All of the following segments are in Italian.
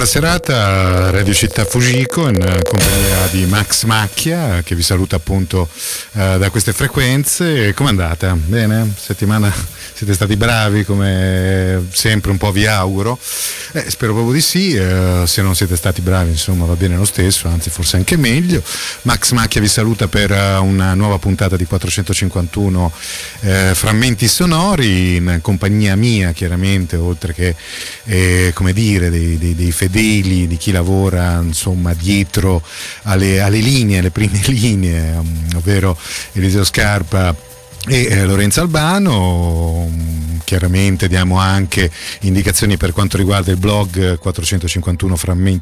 serata Radio Città Fujiko in compagnia di Max Macchia, che vi saluta appunto da queste frequenze. Com'è andata? Bene? Settimana siete stati bravi come sempre, un po' vi auguro. Spero proprio di sì. Se non siete stati bravi, insomma, va bene lo stesso, anzi forse anche meglio. Max Macchia vi saluta per una nuova puntata di 451 frammenti sonori, in compagnia mia, chiaramente, oltre che come dire dei fedeli, di chi lavora insomma dietro alle linee, alle prime linee, ovvero Eliseo Scarpa e Lorenzo Albano. Chiaramente diamo anche indicazioni per quanto riguarda il blog 451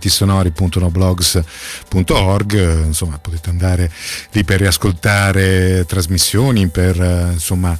frammentisonori.noblogs.org. Insomma, potete andare lì per riascoltare trasmissioni, per insomma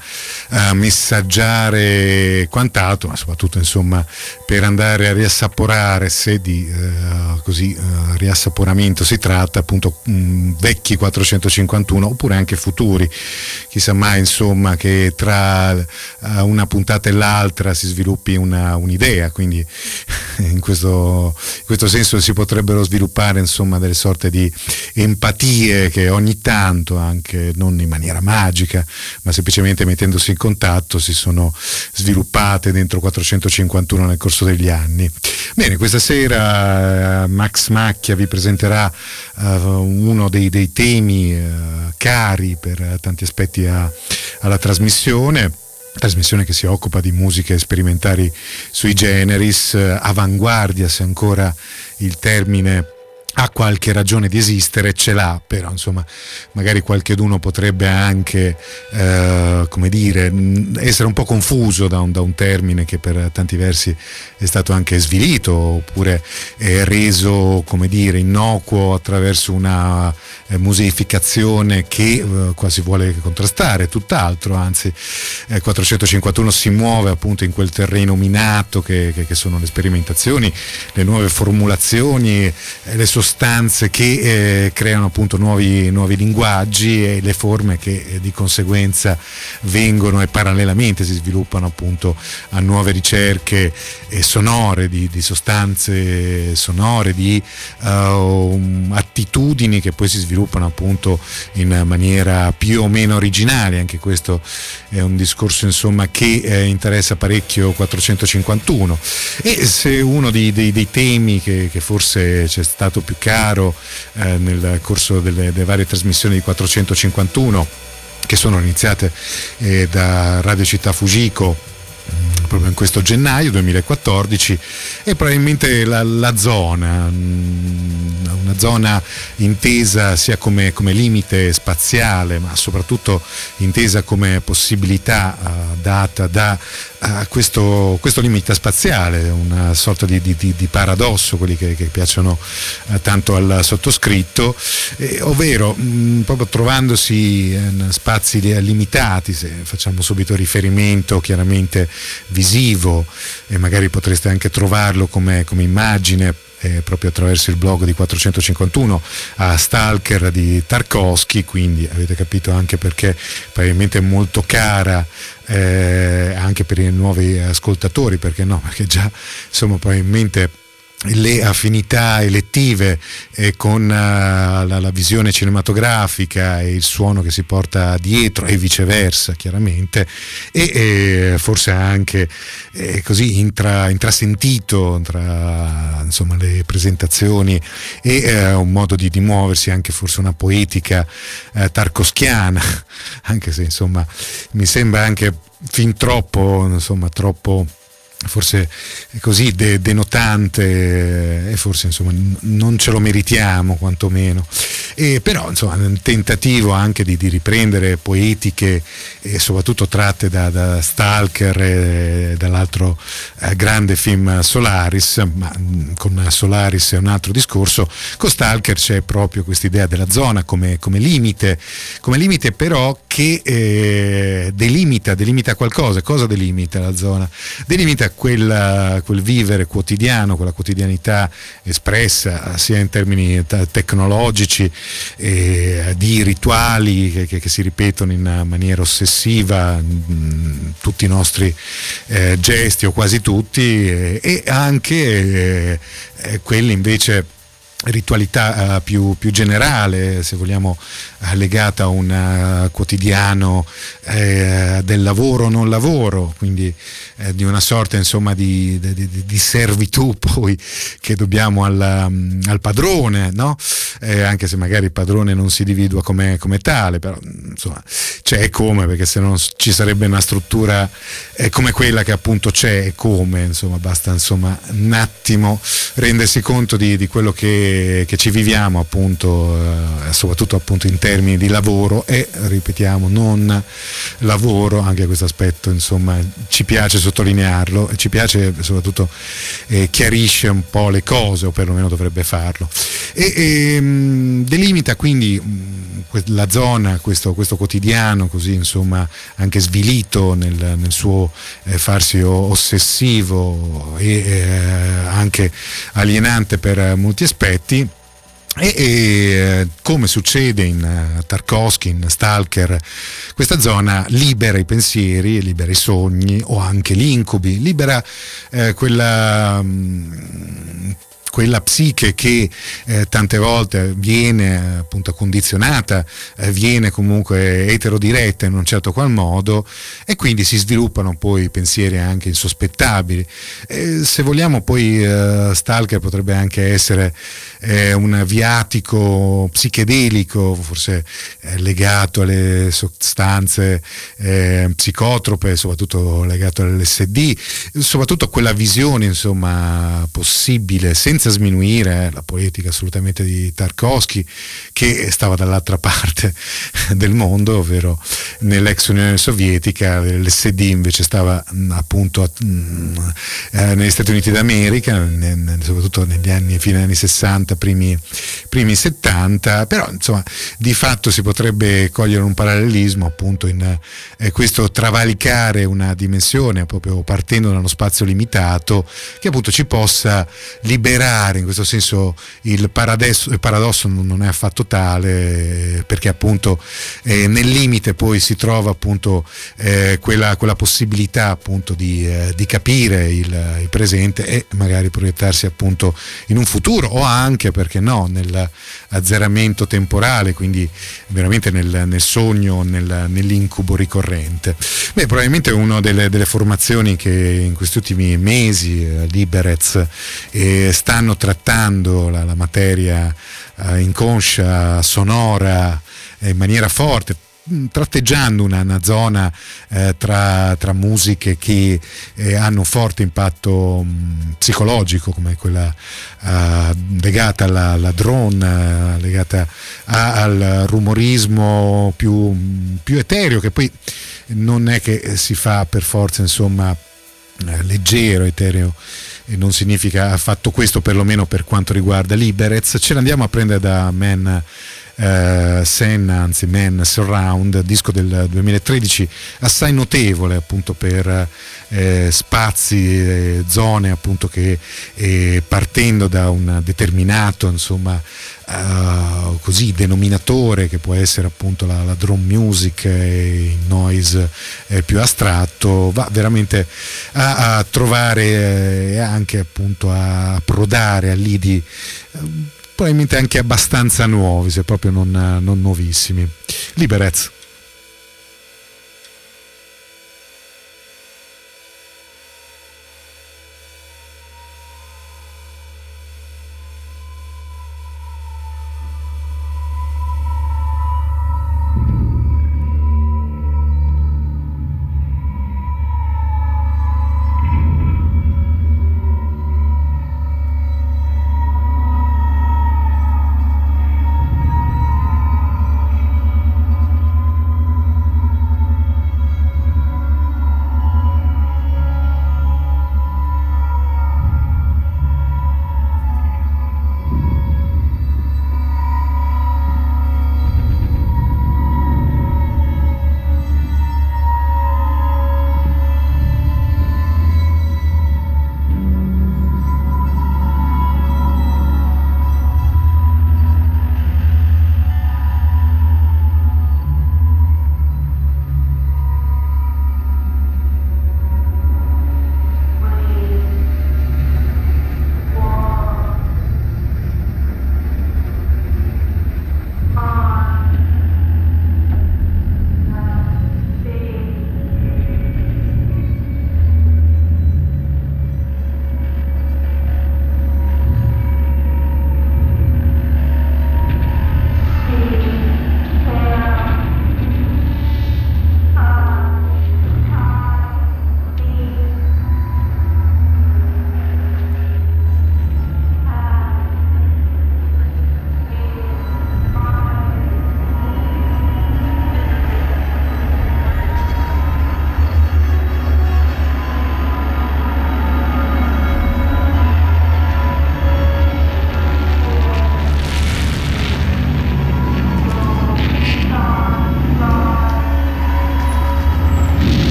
messaggiare quant'altro, ma soprattutto insomma per andare a riassaporare, se di riassaporamento si tratta, appunto vecchi 451 oppure anche futuri, chissà mai insomma che tra una puntata e l'altra si sviluppi un'idea, quindi in questo senso si potrebbero sviluppare insomma delle sorte di empatie che ogni tanto, anche non in maniera magica ma semplicemente mettendosi in contatto, si sono sviluppate dentro 451 nel corso degli anni. Bene, questa sera Max Macchia vi presenterà uno dei temi cari per tanti aspetti alla trasmissione che si occupa di musiche sperimentali sui generis, avanguardia, se ancora il termine ha qualche ragione di esistere, ce l'ha, però insomma magari qualcheduno potrebbe anche come dire essere un po' confuso da un termine che per tanti versi è stato anche svilito oppure reso, come dire, innocuo attraverso una museificazione che quasi vuole contrastare, tutt'altro, anzi 451 si muove appunto in quel terreno minato che sono le sperimentazioni, le nuove formulazioni, le sostanze che creano appunto nuovi linguaggi e le forme che di conseguenza vengono e parallelamente si sviluppano appunto a nuove ricerche sonore, di sostanze sonore, di attitudini che poi si sviluppano appunto in maniera più o meno originale. Anche questo è un discorso insomma che interessa parecchio 451, e se uno dei temi che forse c'è stato più caro nel corso delle varie trasmissioni di 451 che sono iniziate da Radio Città Fujiko proprio in questo gennaio 2014, è probabilmente la zona, una zona intesa sia come limite spaziale, ma soprattutto intesa come possibilità data da questo limite spaziale, una sorta di paradosso, quelli che piacciono tanto al sottoscritto, ovvero proprio trovandosi in spazi limitati, se facciamo subito riferimento chiaramente visivo, e magari potreste anche trovarlo come immagine proprio attraverso il blog di 451 a Stalker di Tarkovsky, quindi avete capito anche perché probabilmente è molto cara anche per i nuovi ascoltatori, perché no, perché già insomma probabilmente le affinità elettive con la visione cinematografica e il suono che si porta dietro e viceversa chiaramente, e forse anche così intrasentito tra insomma le presentazioni e un modo di muoversi, anche forse una poetica tarkovskiana, anche se insomma mi sembra anche fin troppo forse così denotante, e forse insomma non ce lo meritiamo quantomeno, però insomma nel tentativo anche di riprendere poetiche e soprattutto tratte da Stalker e dall'altro grande film Solaris, ma con Solaris è un altro discorso. Con Stalker c'è proprio quest'idea della zona come limite però che delimita qualcosa. Cosa delimita la zona? Delimita quel vivere quotidiano, quella quotidianità espressa sia in termini tecnologici di rituali che si ripetono in maniera ossessiva, tutti i nostri gesti o quasi tutti, e anche quelli invece ritualità più generale, se vogliamo, legata a un quotidiano del lavoro non lavoro, quindi di una sorta insomma di servitù poi che dobbiamo al padrone, no? Anche se magari il padrone non si individua come tale, però insomma c'è come, perché se non ci sarebbe una struttura come quella che appunto c'è, e come, insomma basta insomma un attimo rendersi conto di quello che ci viviamo appunto, soprattutto appunto in termini di lavoro, e ripetiamo non lavoro, anche questo aspetto insomma ci piace sottolinearlo, e ci piace soprattutto chiarisce un po' le cose, o perlomeno dovrebbe farlo, e delimita quindi la zona, questo quotidiano così insomma anche svilito nel suo farsi ossessivo e anche alienante per molti aspetti. E come succede in Tarkovsky, in Stalker, questa zona libera i pensieri, libera i sogni o anche gli incubi, libera quella psiche che tante volte viene appunto condizionata, viene comunque eterodiretta in un certo qual modo, e quindi si sviluppano poi pensieri anche insospettabili. Se vogliamo poi Stalker potrebbe anche essere un viatico psichedelico, forse legato alle sostanze psicotrope, soprattutto legato all'LSD, soprattutto a quella visione insomma possibile, senza sminuire la poetica assolutamente di Tarkovsky, che stava dall'altra parte del mondo, ovvero nell'ex Unione Sovietica. L'LSD invece stava appunto negli Stati Uniti d'America, soprattutto negli anni, fine anni 60, primi 70, però insomma di fatto si potrebbe cogliere un parallelismo appunto in questo travalicare una dimensione proprio partendo da uno spazio limitato, che appunto ci possa liberare. In questo senso il paradosso non è affatto tale, perché appunto nel limite poi si trova appunto quella possibilità appunto di capire il presente e magari proiettarsi appunto in un futuro, o anche, perché no, nell'azzeramento temporale, quindi veramente nel sogno, nell'incubo ricorrente. Beh, probabilmente una delle formazioni che in questi ultimi mesi Liberec stanno trattando la materia inconscia, sonora, in maniera forte, tratteggiando una zona tra musiche che hanno un forte impatto psicologico, come quella legata alla drone, legata al rumorismo più etereo, che poi non è che si fa per forza insomma leggero, etereo, e non significa affatto questo, perlomeno per quanto riguarda Liberec. Ce l'andiamo a prendere da Man Surround, disco del 2013, assai notevole appunto per spazi, zone appunto che partendo da un determinato insomma così denominatore, che può essere appunto la drum music, il noise più astratto, va veramente a trovare e anche appunto a approdare a lidi probabilmente anche abbastanza nuovi, se proprio non nuovissimi. Liberec.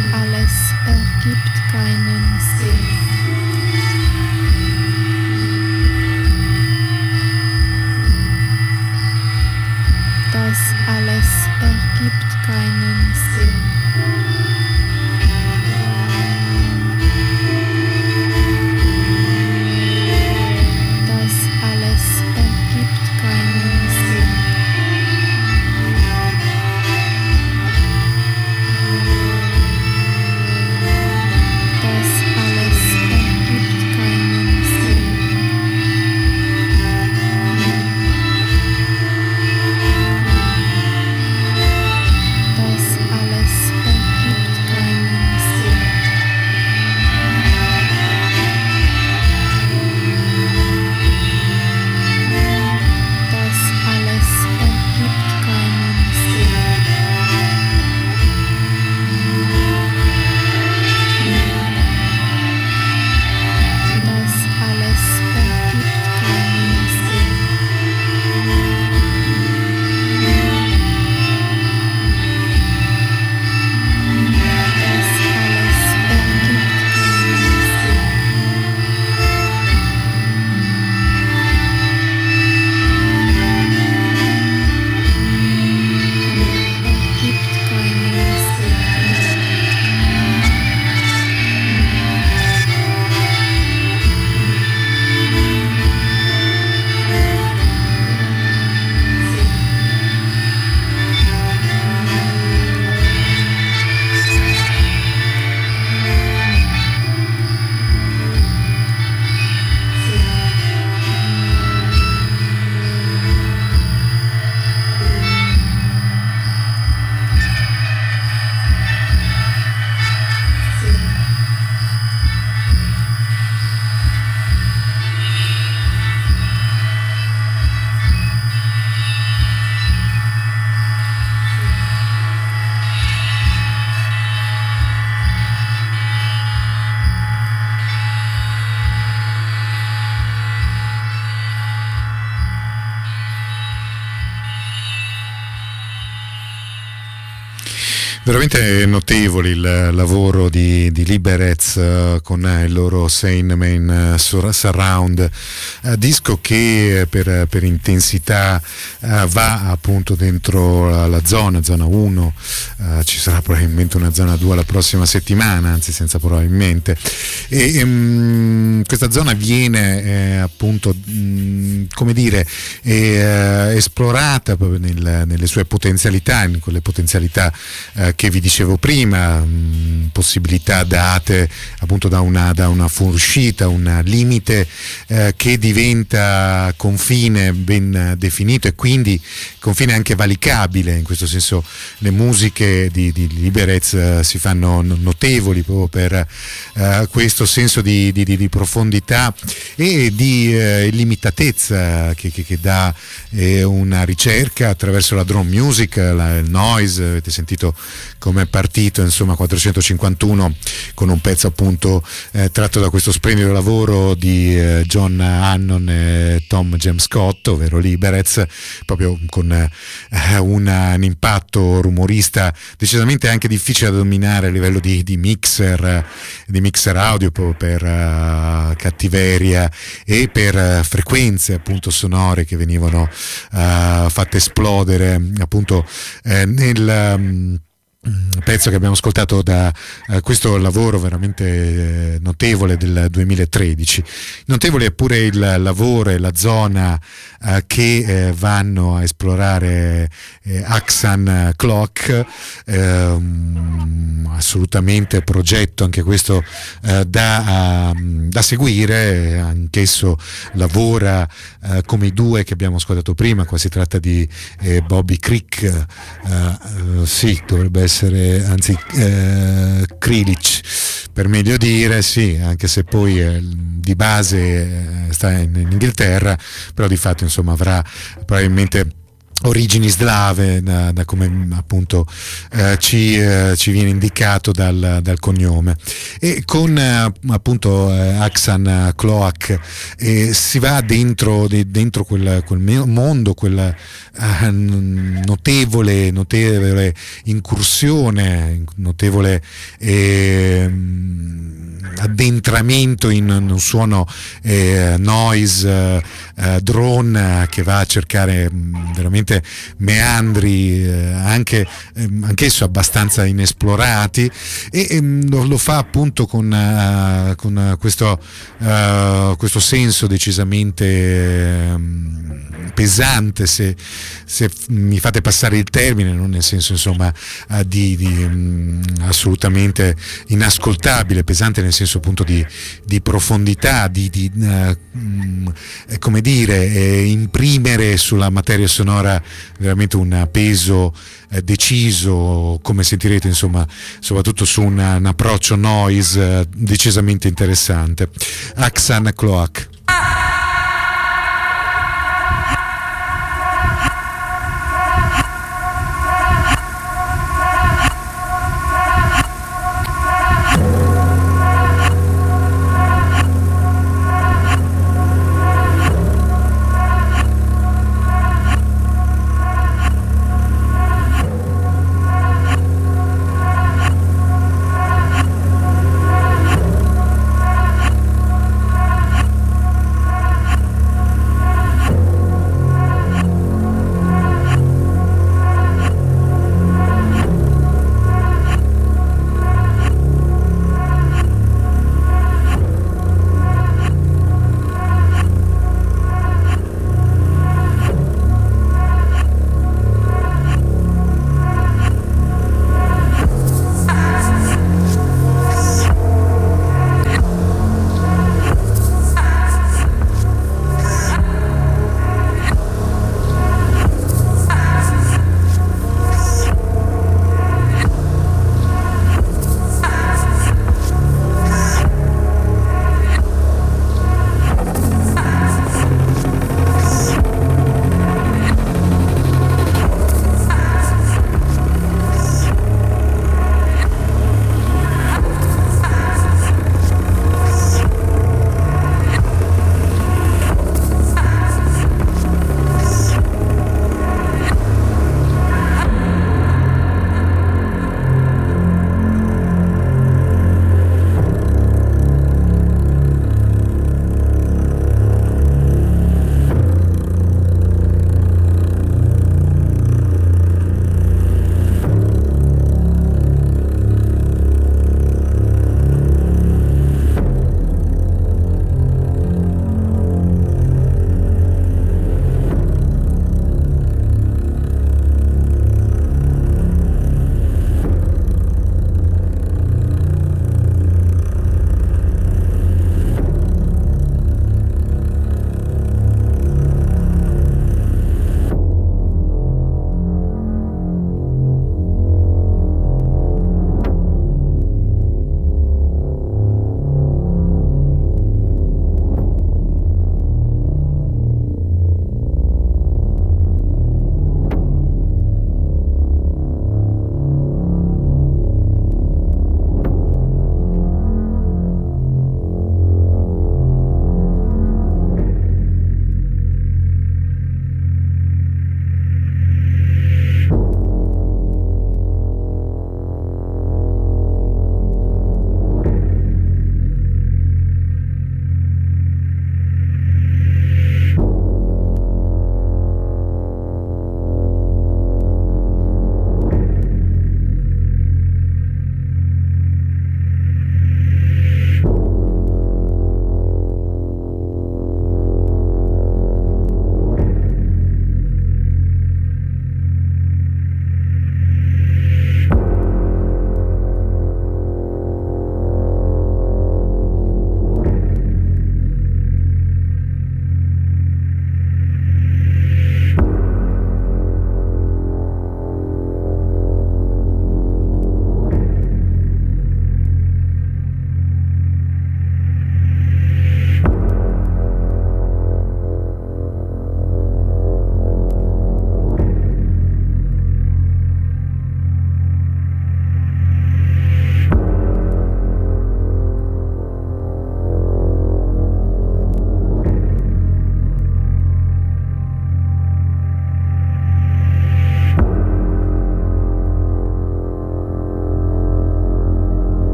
alles ergibt keinen Sinn. Das alles ergibt keinen Sinn. Das alles ergibt keinen Sinn. Das alles ergibt keinen Sinn. Das alles ergibt keinen Sinn. Das alles ergibt keinen Sinn. Das alles ergibt keinen Sinn. Das alles ergibt keinen Sinn. Ergibt keinen Sinn. Veramente notevole il lavoro di Liberec con il loro Sane Main Surround, disco che per intensità va appunto dentro la zona 1, ci sarà probabilmente una zona 2 la prossima settimana, anzi senza probabilmente, e questa zona viene appunto come dire esplorata proprio nelle sue potenzialità, in quelle potenzialità che vi dicevo prima, possibilità date appunto da una fuoriuscita, un limite che diventa confine ben definito e quindi confine anche valicabile. In questo senso le musiche di Liberec si fanno notevoli proprio per questo senso di profondità e di limitatezza che dà una ricerca attraverso la drum music, il noise. Avete sentito come è partito, insomma, 451 con un pezzo appunto tratto da questo splendido lavoro di John Hannon e Tom James Scott, ovvero Liberec, proprio con un impatto rumorista decisamente anche difficile da dominare a livello di mixer audio, proprio per cattiveria e per frequenze appunto sonore che venivano fatte esplodere appunto nel pezzo che abbiamo ascoltato da questo lavoro veramente notevole del 2013. Notevole è pure il lavoro e la zona che vanno a esplorare Axan Clock, assolutamente progetto anche questo da seguire. Anch'esso lavora come i due che abbiamo ascoltato prima. Qua si tratta di Bobby Crick, sì, dovrebbe essere, anzi Krilic per meglio dire, sì, anche se poi di base sta in Inghilterra, però di fatto insomma avrà probabilmente origini slave, da come appunto ci viene indicato dal cognome. E con appunto Aksan Kloak si va dentro quel mondo, quel notevole incursione, notevole addentramento in un suono noise drone che va a cercare veramente meandri anch'esso abbastanza inesplorati, e lo fa appunto con questo senso decisamente pesante, se mi fate passare il termine, non nel senso insomma assolutamente inascoltabile, pesante nel senso appunto di profondità, come dire, imprimere sulla materia sonora veramente un peso deciso, come sentirete insomma, soprattutto su un approccio noise decisamente interessante. Aksan Kloak.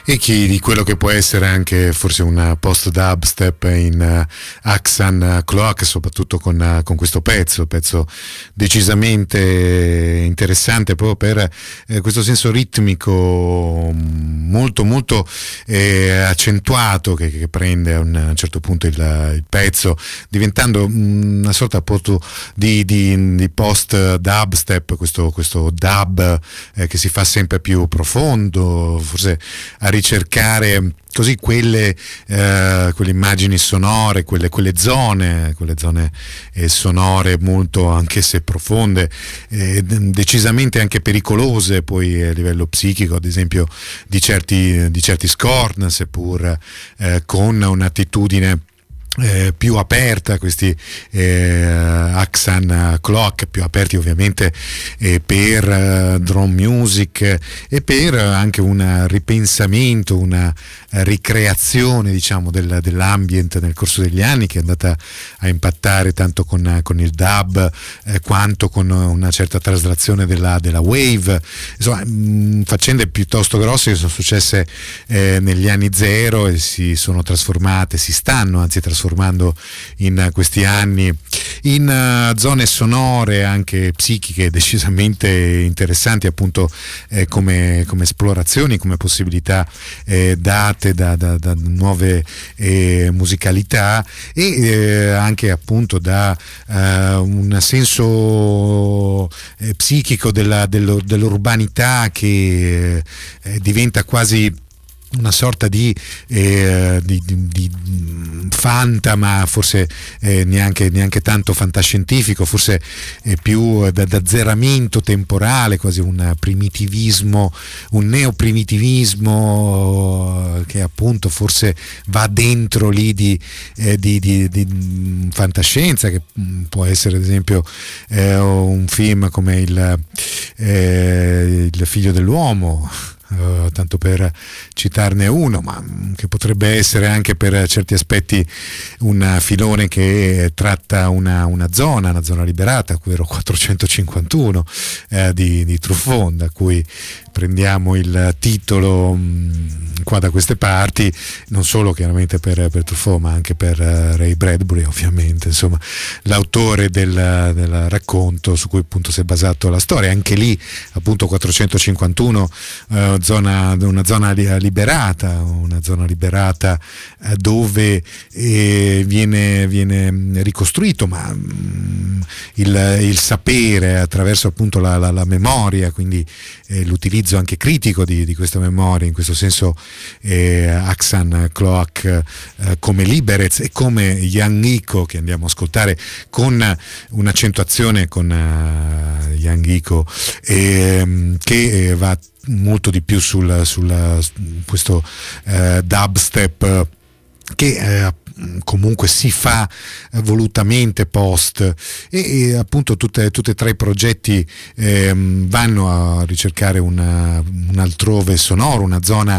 e di quello che può essere anche forse un post dubstep in Axan Cloak, soprattutto con questo pezzo decisamente interessante proprio per questo senso ritmico molto molto accentuato che prende a un certo punto il pezzo, diventando una sorta appunto di post dubstep, questo dub che si fa sempre più profondo, forse a ricercare così quelle immagini sonore, quelle zone sonore molto, anche se profonde, decisamente anche pericolose poi a livello psichico, ad esempio di certi Scorn, seppur con un'attitudine più aperta, questi Axan Cloak più aperti ovviamente per drone music e per anche un ripensamento, una ricreazione diciamo dell'ambient nel corso degli anni, che è andata a impattare tanto con il dub quanto con una certa traslazione della wave, insomma faccende piuttosto grosse che sono successe negli anni zero e si stanno anzi trasformando in questi anni in zone sonore anche psichiche decisamente interessanti, appunto come esplorazioni, come possibilità date da nuove musicalità e anche appunto da un senso psichico dell'urbanità che diventa quasi una sorta di fanta, ma forse neanche tanto fantascientifico, forse più d'azzeramento temporale, quasi un primitivismo, un neoprimitivismo che appunto forse va dentro lì di fantascienza, che può essere ad esempio un film come il Figlio dell'uomo, tanto per citarne uno, ma che potrebbe essere anche per certi aspetti un filone che tratta una zona liberata, ovvero 451 di Truffaut, da cui prendiamo il titolo qua da queste parti, non solo chiaramente per Truffaut ma anche per Ray Bradbury ovviamente, insomma l'autore del racconto su cui appunto si è basato la storia. Anche lì appunto 451 una zona liberata dove viene ricostruito, ma il sapere attraverso appunto la memoria, quindi l'utilizzo anche critico di questa memoria. In questo senso Axan Cloak come Liberec e come Jan Iko, che andiamo a ascoltare con un'accentuazione con Jan Iko che va molto di più su questo dubstep che comunque si fa volutamente post e appunto tutte e tre i progetti vanno a ricercare un altrove sonoro, una zona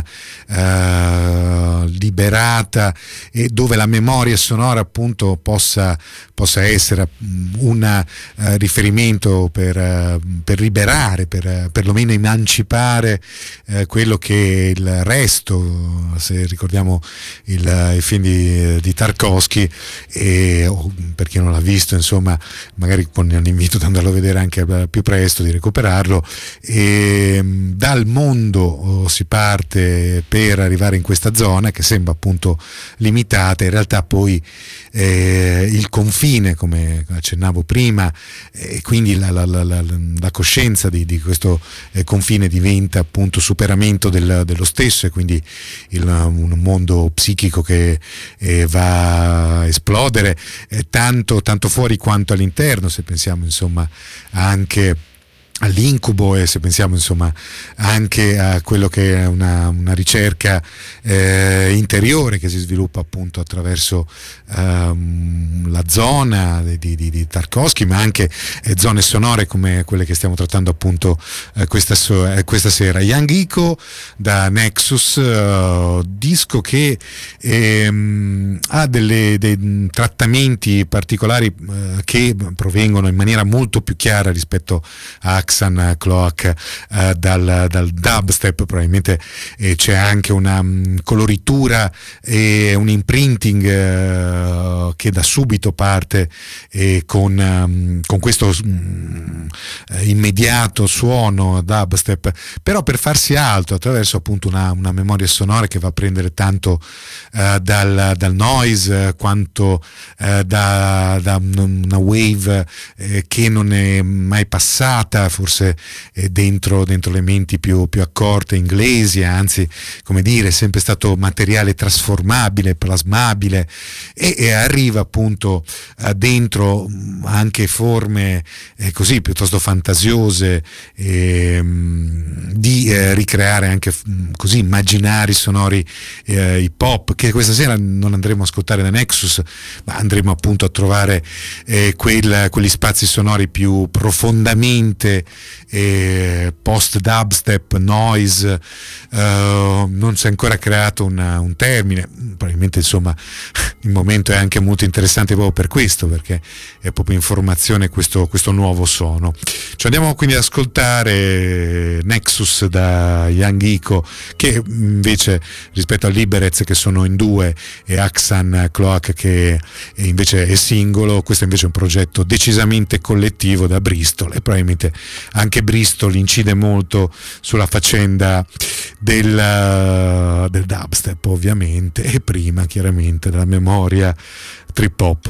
liberata e dove la memoria sonora appunto possa essere un riferimento per liberare, per perlomeno emancipare quello che è il resto. Se ricordiamo il film di Tarkovsky, per chi non l'ha visto, insomma, magari con l'invito ad andarlo a vedere anche più presto, di recuperarlo. Dal mondo si parte per arrivare in questa zona che sembra appunto limitata, in realtà poi il confine, come accennavo prima, e quindi la coscienza di questo confine diventa appunto superamento dello stesso, e quindi un mondo psichico che va a esplodere tanto fuori quanto all'interno, se pensiamo insomma anche all'incubo e se pensiamo insomma anche a quello che è una ricerca interiore che si sviluppa appunto attraverso la zona di Tarkovsky, ma anche zone sonore come quelle che stiamo trattando appunto questa sera. Young Iko da Nexus, disco che ha dei trattamenti particolari che provengono in maniera molto più chiara rispetto a Axan Cloak dal dubstep. Probabilmente c'è anche una coloritura e un imprinting che da subito parte con questo immediato suono dubstep, però per farsi alto attraverso appunto una memoria sonora che va a prendere tanto dal noise quanto da una wave che non è mai passata forse dentro le menti più accorte inglesi, anzi, come dire, è sempre stato materiale trasformabile, plasmabile, e arriva appunto dentro anche forme così piuttosto fantasiose di ricreare anche così immaginari sonori hip hop, che questa sera non andremo a ascoltare da Nexus, ma andremo appunto a trovare quegli spazi sonori più profondamente post dubstep, noise. Non si è ancora creato un termine, probabilmente insomma il momento è anche molto interessante proprio per questo, perché è proprio in formazione questo nuovo suono. Ci andiamo quindi ad ascoltare Nexus da Young Iko, che invece rispetto a Liberec, che sono in due, e Axan Cloak che invece è singolo, questo invece è un progetto decisamente collettivo da Bristol, e probabilmente anche Bristol incide molto sulla faccenda del dubstep, ovviamente, e prima chiaramente della memoria trip hop.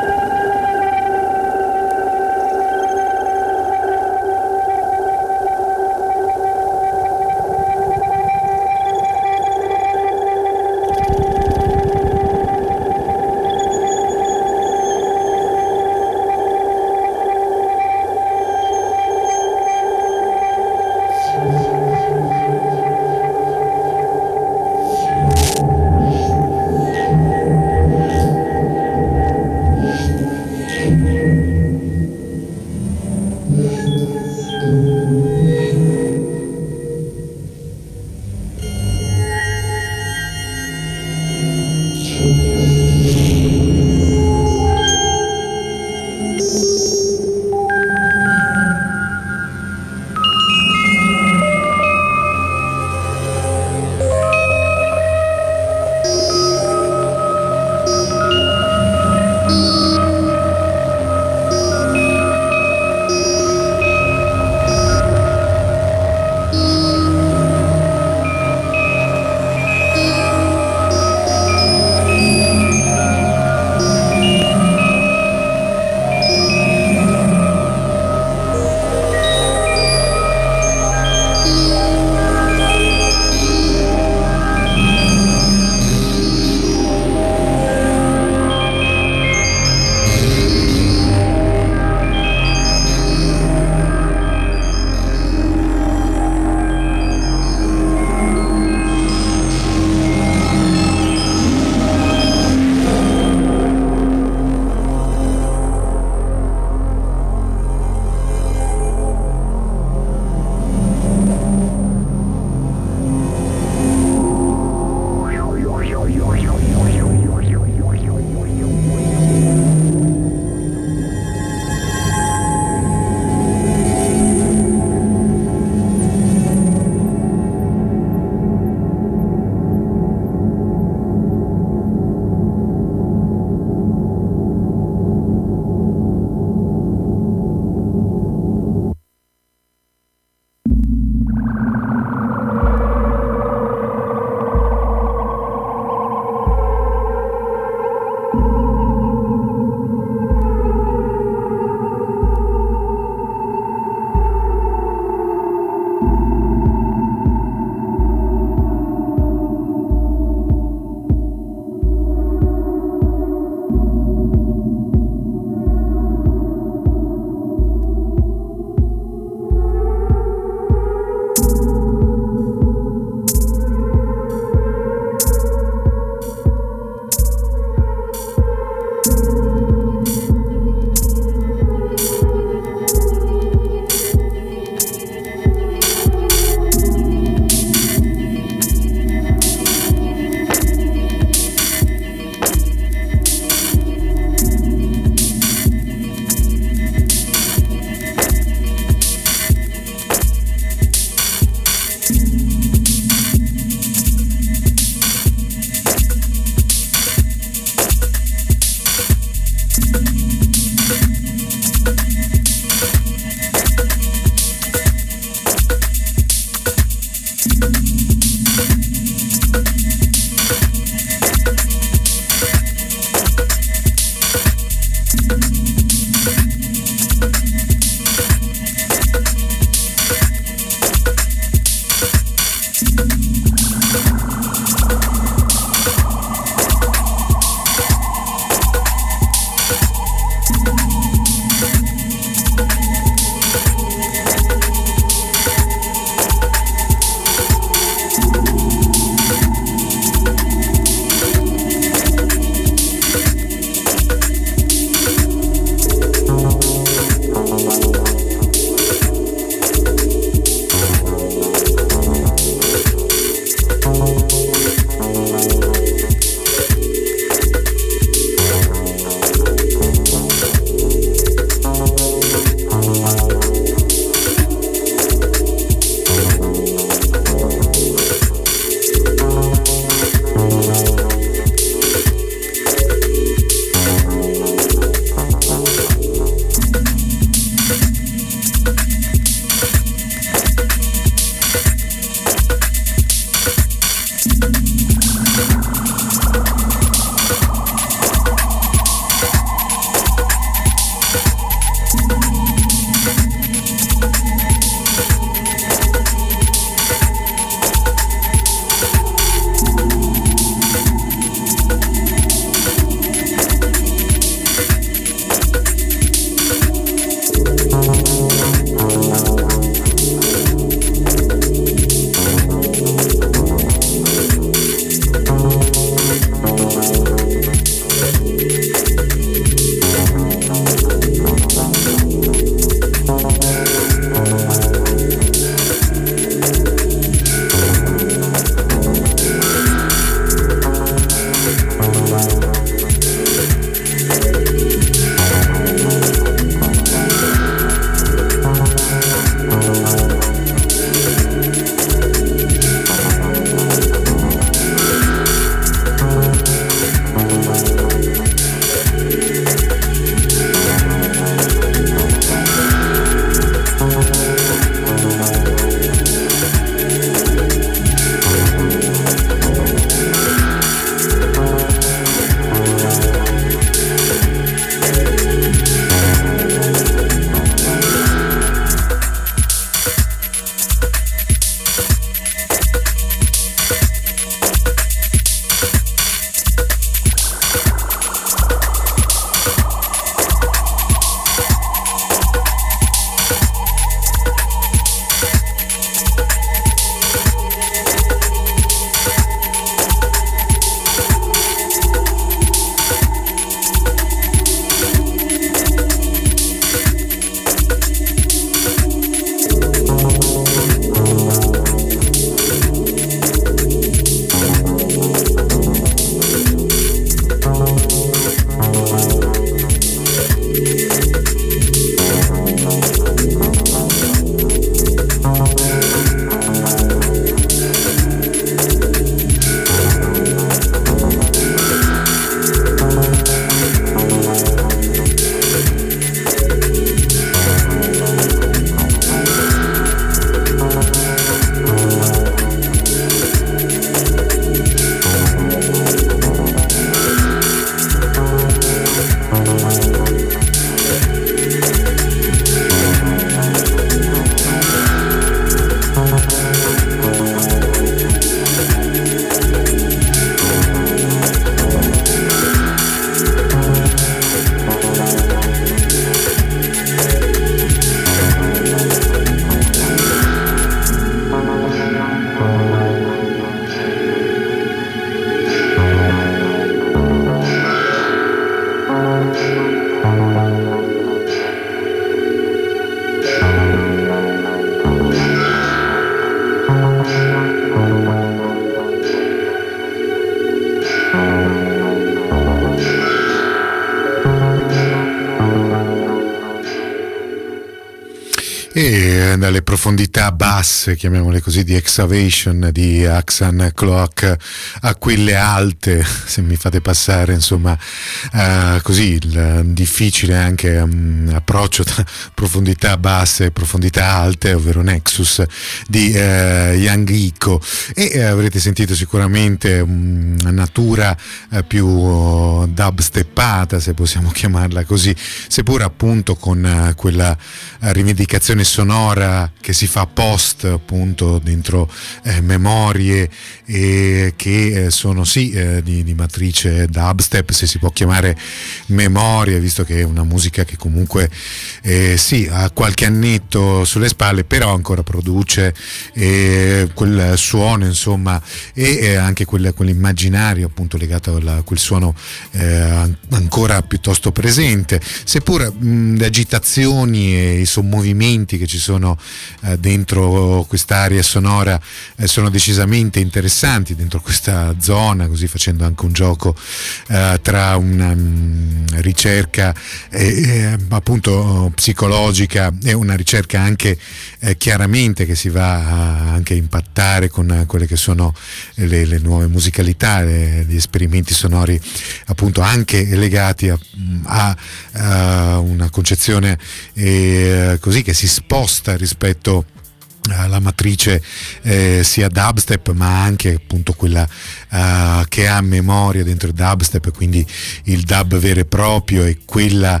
E dalle profondità basse, chiamiamole così, di Excavation di Axan Cloak a quelle alte, se mi fate passare insomma così il difficile anche approccio tra profondità basse e profondità alte, ovvero Nexus di Young Iko. E avrete sentito sicuramente una natura più dubsteppata, se possiamo chiamarla così, seppur appunto con quella rivendicazione sonora che si fa post appunto dentro memorie che sono sì di matrice dubstep, se si può chiamare memoria, visto che è una musica che comunque sì ha qualche annetto sulle spalle, però ancora produce quel suono insomma e anche quell'immaginario appunto legato a quel suono ancora piuttosto presente, seppur le agitazioni e i sommovimenti che ci sono dentro quest'area sonora sono decisamente interessanti dentro questa zona, così facendo anche un gioco tra una ricerca appunto psicologica e una ricerca anche chiaramente che si va anche a impattare con quelle che sono le nuove musicalità, gli esperimenti sonori appunto anche legati a una concezione così che si sposta rispetto alla matrice sia dubstep ma anche appunto quella che ha memoria dentro il dubstep, quindi il dub vero e proprio e quella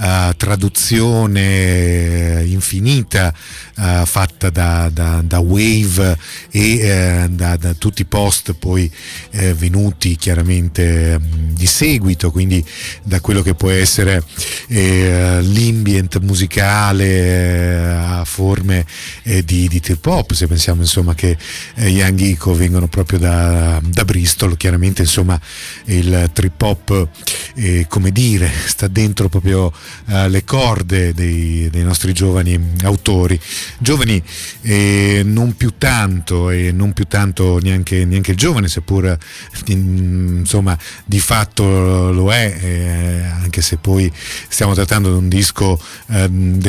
traduzione infinita fatta da Wave e da tutti i post poi venuti chiaramente di seguito, quindi da quello che può essere l'ambient musicale a forme di trip hop, se pensiamo insomma che Young Iko vengono proprio da Bristol, chiaramente insomma il trip hop come dire sta dentro proprio le corde dei nostri giovani autori, giovani non più tanto e non più tanto neanche il giovane, seppur insomma di fatto lo è, anche se poi stiamo trattando di un disco del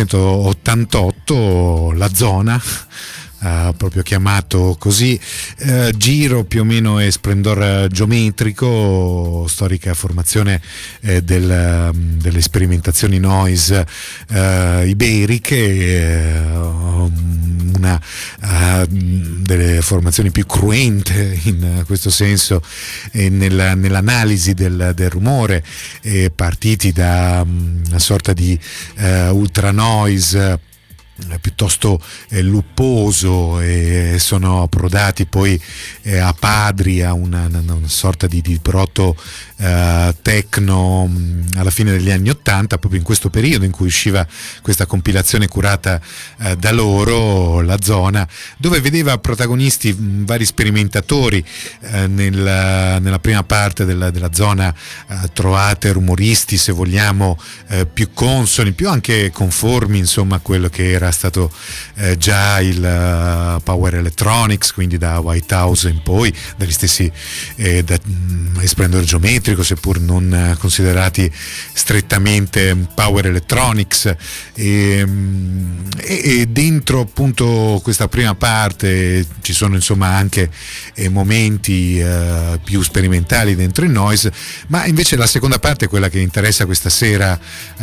1988, La Zona, proprio chiamato così, giro più o meno e splendor geometrico, storica formazione delle sperimentazioni noise iberiche, una delle formazioni più cruente in questo senso nell'analisi del rumore, partiti da una sorta di ultra noise piuttosto luposo e sono approdati poi a Padri a una sorta di proto techno alla fine degli anni '80, proprio in questo periodo in cui usciva questa compilazione curata da loro, La Zona, dove vedeva protagonisti vari sperimentatori. Nella prima parte della Zona trovate rumoristi, se vogliamo, più consoni, più anche conformi insomma a quello che era stato già il Power Electronics, quindi da Whitehouse in poi, dagli stessi Splendor Geometrico, seppur non considerati strettamente Power Electronics, e dentro appunto questa prima parte ci sono insomma anche momenti più sperimentali dentro il noise, ma invece la seconda parte è quella che interessa questa sera,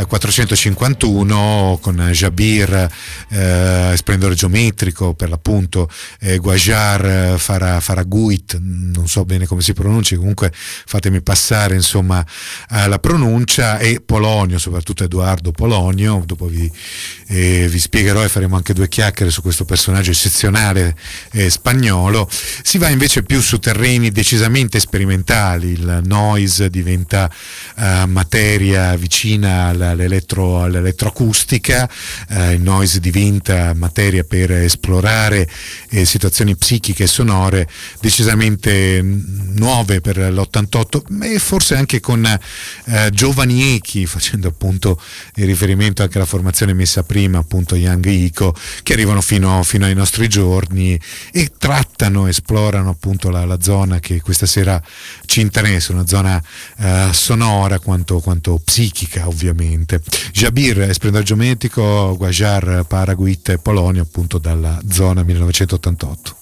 451 con Jabir, Splendore Geometrico per l'appunto, Guajar Faraguit, non so bene come si pronunci, comunque fatemi passare insomma la pronuncia, e Polonio, soprattutto Edoardo Polonio. Dopo vi spiegherò e faremo anche due chiacchiere su questo personaggio eccezionale spagnolo. Si va invece più su terreni decisamente sperimentali, il noise diventa materia vicina all'elettroacustica, il noise diventa materia per esplorare situazioni psichiche e sonore decisamente nuove per l'88, e forse anche con giovani echi, facendo appunto il riferimento anche alla formazione messa prima, appunto Young Iko, che arrivano fino ai nostri giorni e trattano, esplorano appunto la zona che questa sera ci interessa, una zona sonora quanto psichica ovviamente. Jabir, Splendor Geometrico, Guajar Paraguit e Polonia, appunto dalla zona 1988.